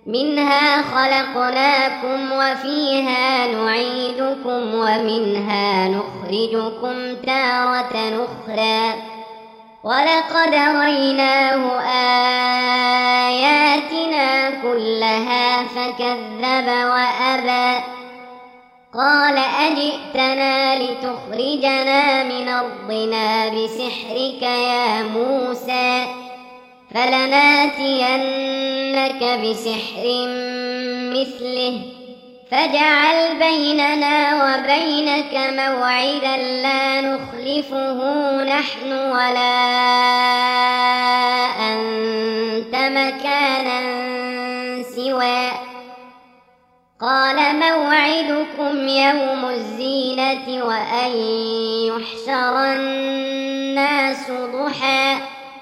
منها خلقناكم وفيها نعيدكم ومنها نخرجكم تارة أخرى ولقد أريناه آياتنا كلها فكذب وأبى قال أجئتنا لتخرجنا من أرضنا بسحرك يا موسى فلناتينك بسحر مثله فاجعل بيننا وبينك موعدا لا نخلفه نحن ولا أنت مكانا سوى قال موعدكم يوم الزينة وأن يحشر الناس ضحى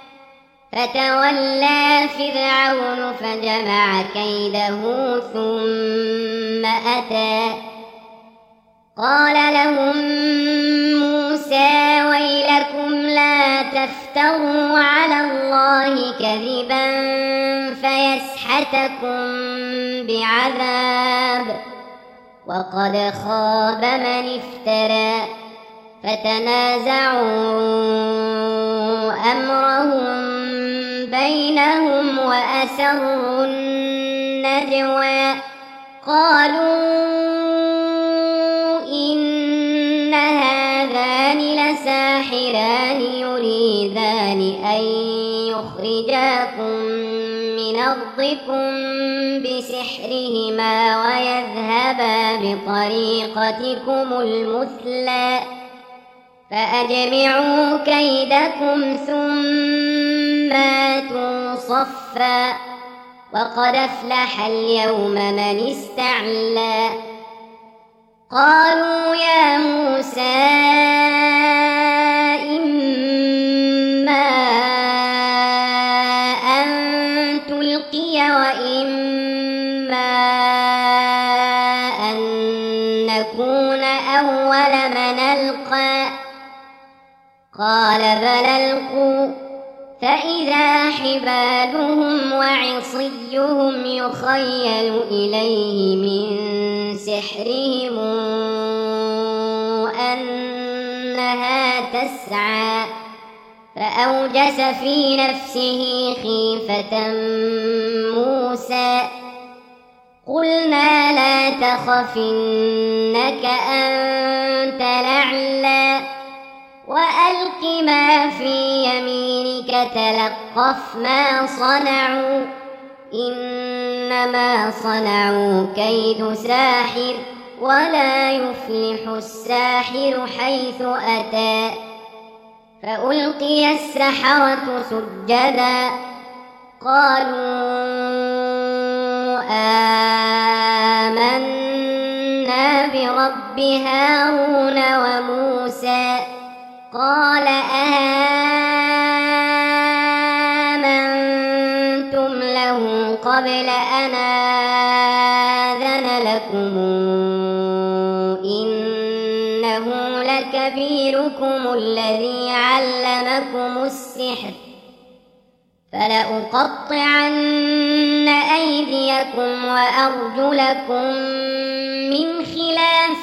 فتولى فرعون فجمع كيده ثم أتى قال لهم موسى ويلكم لا تفتروا على الله كذبا فيسحتكم بعذاب وقد خاب من افترى فتنازعوا أمرهم بينهم وأسروا النجوى قالوا إن هذان لساحران يريدان أن يخرجاكم من أرضكم بسحرهما ويذهبا بطريقتكم المثلى فأجمعوا كيدكم ثم آتوا صفا وقد أفلح اليوم من استعلى قالوا يا موسى إما أن تلقي وإما أن نكون أول من ألقى قال بل ألقوا فإذا حبالهم وعصيهم يخيل إليه من سحرهم أنها تسعى فأوجس في نفسه خيفة موسى قلنا لا تخف إنك أنت الأعلى وألق ما في يمينك تلقف ما صنعوا إنما صنعوا كيد ساحر ولا يفلح الساحر حيث أتى فألقي السحرة سجدا قالوا آمنا برب هارون وموسى قال آمنتم له قبل أن آذن لكم إنه لكبيركم الذي علمكم السحر فلأقطعن أيديكم وأرجلكم من خلاف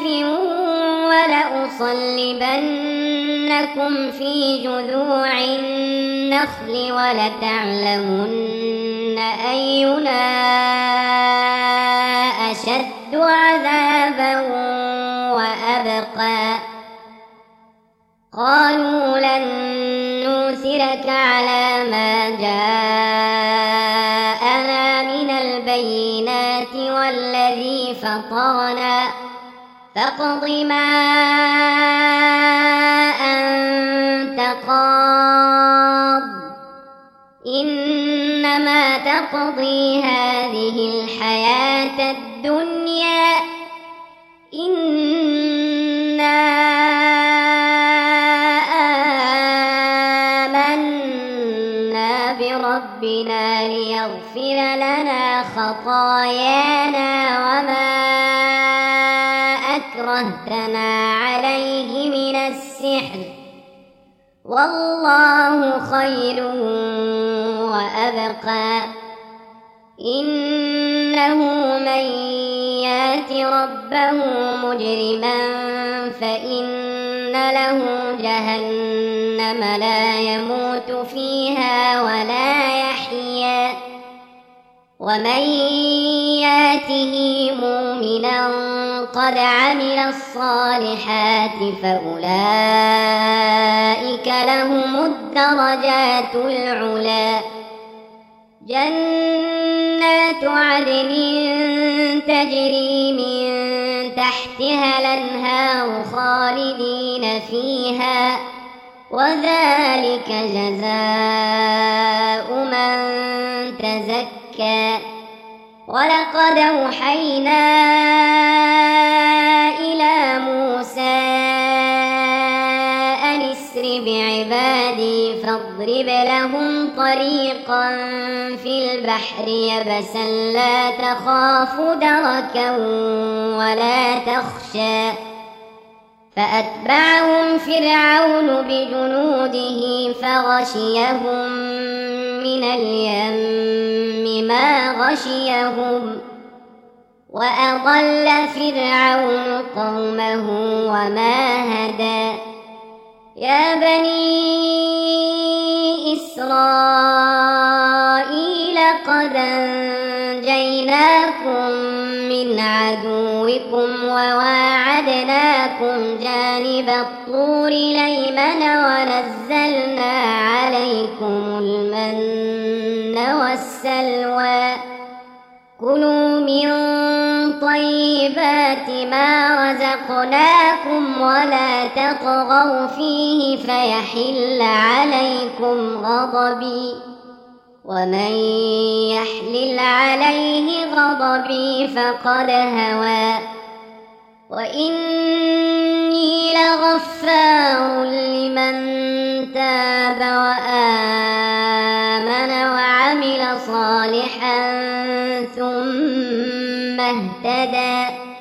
ولأصلبنكم في جذوع النخل ولتعلمن أينا أشد عذابا وأبقى قالوا لن نؤثرك على ما جاءنا من البينات والذي فطرنا فاقض ما أنت قاض إنما تقضي هذه الحياة الدنيا إنا آمنا بربنا ليغفر لنا خطايانا وما أكرهتنا عليه من السحر والله خير وأبقى من يات ربه مجرما فإن له جهنم لا يموت فيها ولا يحيا ومن ياته مؤمنا قد عمل الصالحات فأولئك لهم الدرجات العلى جنات عدن تجري من تحتها الأنهار خالدين فيها وذلك جزاء من تزكى ولقد أوحينا إلى موسى أن اسر بعبادي فاضرب لهم طريقا في البحر يبسا لا تخاف دركا ولا تخشى فأتبعهم فرعون بجنوده فغشيهم من اليم ما غشيهم وأضل فرعون قومه وما هدى يا بني إسرائيل قد أنجيناكم من عدوكم وواعدناكم جانب الطور الأيمن ونزلنا عليكم المن والسلوى كلوا من طيبات ما رزقناكم ولا تطغوا فيه فيحل عليكم غضبي ومن يحلل عليه غضبي فقد هوى وإني لغفار لمن تاب وآمن وعمل صالحا ثم اهتدى